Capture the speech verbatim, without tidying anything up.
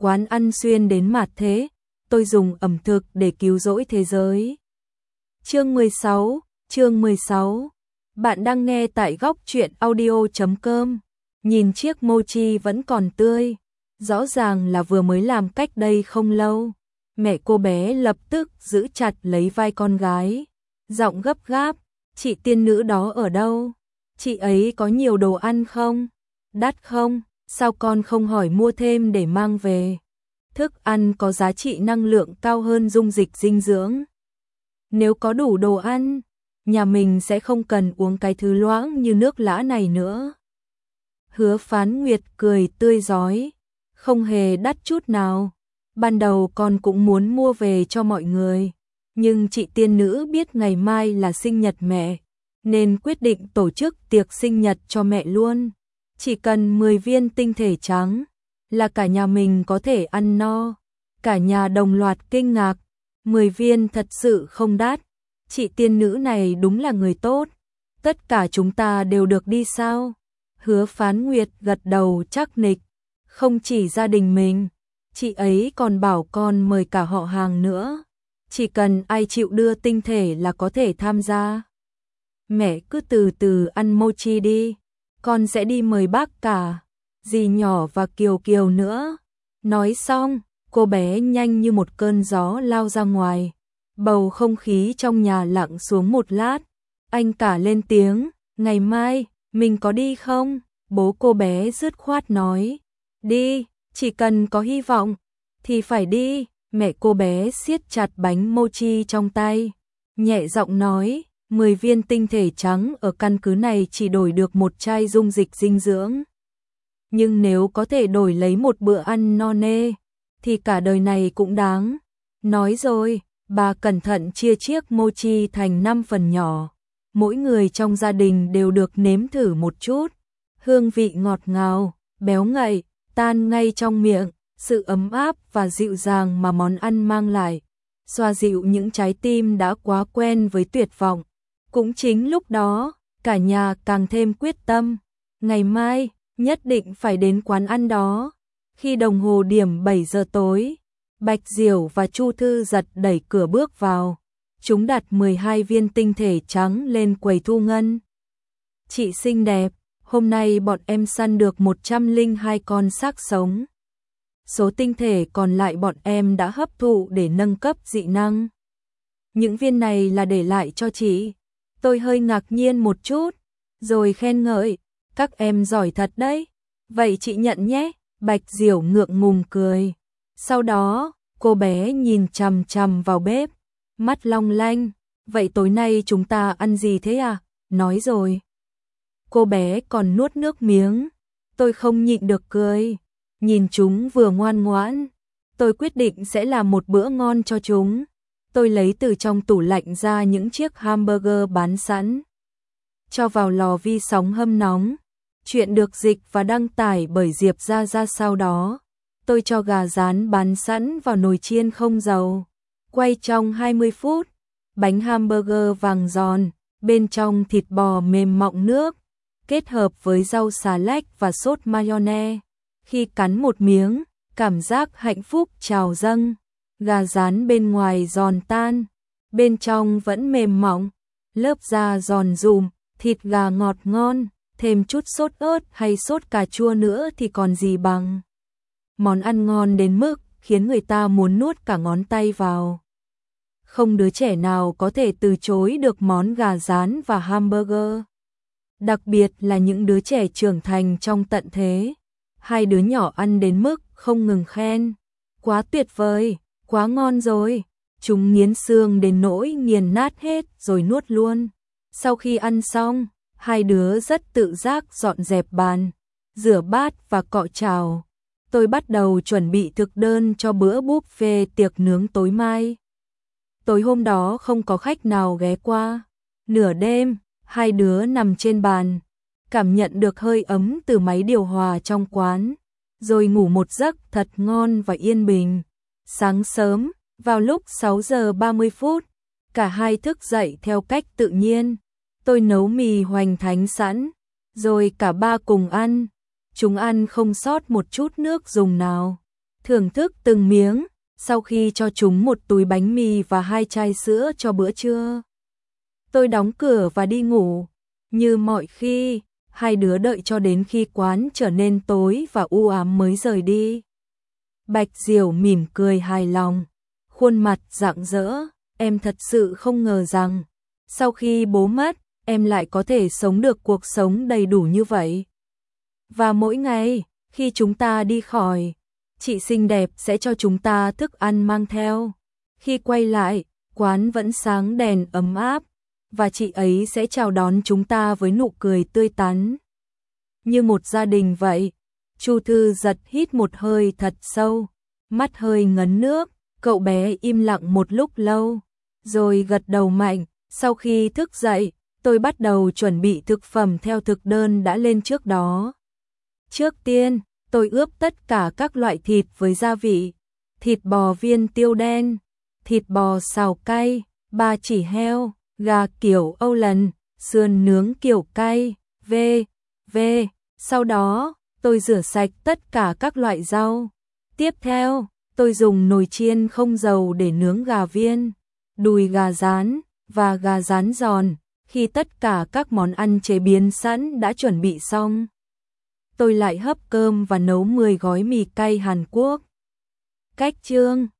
quán ăn xuyên đến mạt thế, tôi dùng ẩm thực để cứu rỗi thế giới. Chương mười sáu, chương mười sáu. Bạn đang nghe tại góc truyện audio chấm com. Nhìn chiếc mochi vẫn còn tươi, rõ ràng là vừa mới làm cách đây không lâu. Mẹ cô bé lập tức giữ chặt lấy vai con gái, giọng gấp gáp, "Chị tiên nữ đó ở đâu? Chị ấy có nhiều đồ ăn không? Đắt không? Sao con không hỏi mua thêm để mang về? Thức ăn có giá trị năng lượng cao hơn dung dịch dinh dưỡng. Nếu có đủ đồ ăn, nhà mình sẽ không cần uống cái thứ loãng như nước lã này nữa." Hứa Phán Nguyệt cười tươi rói, "Không hề đắt chút nào. Ban đầu con cũng muốn mua về cho mọi người, nhưng chị tiên nữ biết ngày mai là sinh nhật mẹ, nên quyết định tổ chức tiệc sinh nhật cho mẹ luôn. Chỉ cần mười viên tinh thể trắng là cả nhà mình có thể ăn no." Cả nhà đồng loạt kinh ngạc, mười viên thật sự không đắt, chị tiên nữ này đúng là người tốt, tất cả chúng ta đều được đi sao? Hứa Phán Nguyệt gật đầu chắc nịch, không chỉ gia đình mình, chị ấy còn bảo con mời cả họ hàng nữa, chỉ cần ai chịu đưa tinh thể là có thể tham gia. Mẹ cứ từ từ ăn mochi đi, con sẽ đi mời bác cả, dì nhỏ và Kiều Kiều nữa. Nói xong, cô bé nhanh như một cơn gió lao ra ngoài, bầu không khí trong nhà lặng xuống một lát. Anh cả lên tiếng, "Ngày mai, mình có đi không?" Bố cô bé dứt khoát nói, "Đi, chỉ cần có hy vọng, thì phải đi." Mẹ cô bé siết chặt bánh mochi trong tay, nhẹ giọng nói, mười viên tinh thể trắng ở căn cứ này chỉ đổi được một chai dung dịch dinh dưỡng. Nhưng nếu có thể đổi lấy một bữa ăn no nê, thì cả đời này cũng đáng. Nói rồi, bà cẩn thận chia chiếc mochi thành năm phần nhỏ. Mỗi người trong gia đình đều được nếm thử một chút. Hương vị ngọt ngào, béo ngậy, tan ngay trong miệng, sự ấm áp và dịu dàng mà món ăn mang lại, xoa dịu những trái tim đã quá quen với tuyệt vọng. Cũng chính lúc đó, cả nhà càng thêm quyết tâm, ngày mai nhất định phải đến quán ăn đó. Khi đồng hồ điểm bảy giờ tối, Bạch Diểu và Chu Thư Giật đẩy cửa bước vào. Chúng đặt mười hai viên tinh thể trắng lên quầy thu ngân. "Chị xinh đẹp, hôm nay bọn em săn được một trăm lẻ hai con xác sống. Số tinh thể còn lại bọn em đã hấp thụ để nâng cấp dị năng. Những viên này là để lại cho chị." Tôi hơi ngạc nhiên một chút, rồi khen ngợi, "Các em giỏi thật đấy, vậy chị nhận nhé." Bạch Diểu ngượng ngùng cười. Sau đó, cô bé nhìn chằm chằm vào bếp, mắt long lanh, "Vậy tối nay chúng ta ăn gì thế à?" Nói rồi, cô bé còn nuốt nước miếng. Tôi không nhịn được cười, nhìn chúng vừa ngoan ngoãn, tôi quyết định sẽ làm một bữa ngon cho chúng. Tôi lấy từ trong tủ lạnh ra những chiếc hamburger bán sẵn, cho vào lò vi sóng hâm nóng. Chuyện được dịch và đăng tải bởi Diệp Gia Gia. Sau đó, tôi cho gà rán bán sẵn vào nồi chiên không dầu. Quay trong hai mươi phút, bánh hamburger vàng giòn, bên trong thịt bò mềm mọng nước, kết hợp với rau xà lách và sốt mayonnaise. Khi cắn một miếng, cảm giác hạnh phúc trào dâng. Gà rán bên ngoài giòn tan, bên trong vẫn mềm mọng, lớp da giòn rụm, thịt gà ngọt ngon, thêm chút sốt ớt hay sốt cà chua nữa thì còn gì bằng. Món ăn ngon đến mức khiến người ta muốn nuốt cả ngón tay vào. Không đứa trẻ nào có thể từ chối được món gà rán và hamburger. Đặc biệt là những đứa trẻ trưởng thành trong tận thế. Hai đứa nhỏ ăn đến mức không ngừng khen, "Quá tuyệt vời, quá ngon rồi." Chúng nghiến xương đến nỗi nghiền nát hết rồi nuốt luôn. Sau khi ăn xong, hai đứa rất tự giác dọn dẹp bàn, rửa bát và cọ chảo. Tôi bắt đầu chuẩn bị thực đơn cho bữa buffet tiệc nướng tối mai. Tối hôm đó không có khách nào ghé qua. Nửa đêm, hai đứa nằm trên bàn, cảm nhận được hơi ấm từ máy điều hòa trong quán, rồi ngủ một giấc thật ngon và yên bình. Sáng sớm, vào lúc sáu giờ ba mươi phút, cả hai thức dậy theo cách tự nhiên. Tôi nấu mì hoành thánh sẵn, rồi cả ba cùng ăn. Chúng ăn không sót một chút nước dùng nào. thưởng thức từng miếng, sau khi cho chúng một túi bánh mì và hai chai sữa cho bữa trưa. Tôi đóng cửa và đi ngủ. Như mọi khi, hai đứa đợi cho đến khi quán trở nên tối và u ám mới rời đi. Bạch Diểu mỉm cười hài lòng, khuôn mặt rạng rỡ, em thật sự không ngờ rằng, sau khi bố mất, em lại có thể sống được cuộc sống đầy đủ như vậy. Và mỗi ngày, khi chúng ta đi khỏi, chị xinh đẹp sẽ cho chúng ta thức ăn mang theo. Khi quay lại, quán vẫn sáng đèn ấm áp, và chị ấy sẽ chào đón chúng ta với nụ cười tươi tắn. Như một gia đình vậy. Chu Thư Giật hít một hơi thật sâu, mắt hơi ngấn nước, cậu bé im lặng một lúc lâu, rồi gật đầu mạnh. Sau khi thức dậy, tôi bắt đầu chuẩn bị thực phẩm theo thực đơn đã lên trước đó. Trước tiên, tôi ướp tất cả các loại thịt với gia vị, thịt bò viên tiêu đen, thịt bò xào cay, ba chỉ heo, gà kiểu Âu lần, sườn nướng kiểu cay, vê vê. Sau đó, tôi rửa sạch tất cả các loại rau. Tiếp theo, tôi dùng nồi chiên không dầu để nướng gà viên, đùi gà rán và gà rán giòn. Khi tất cả các món ăn chế biến sẵn đã chuẩn bị xong, tôi lại hấp cơm và nấu mười gói mì cay Hàn Quốc. Cách chương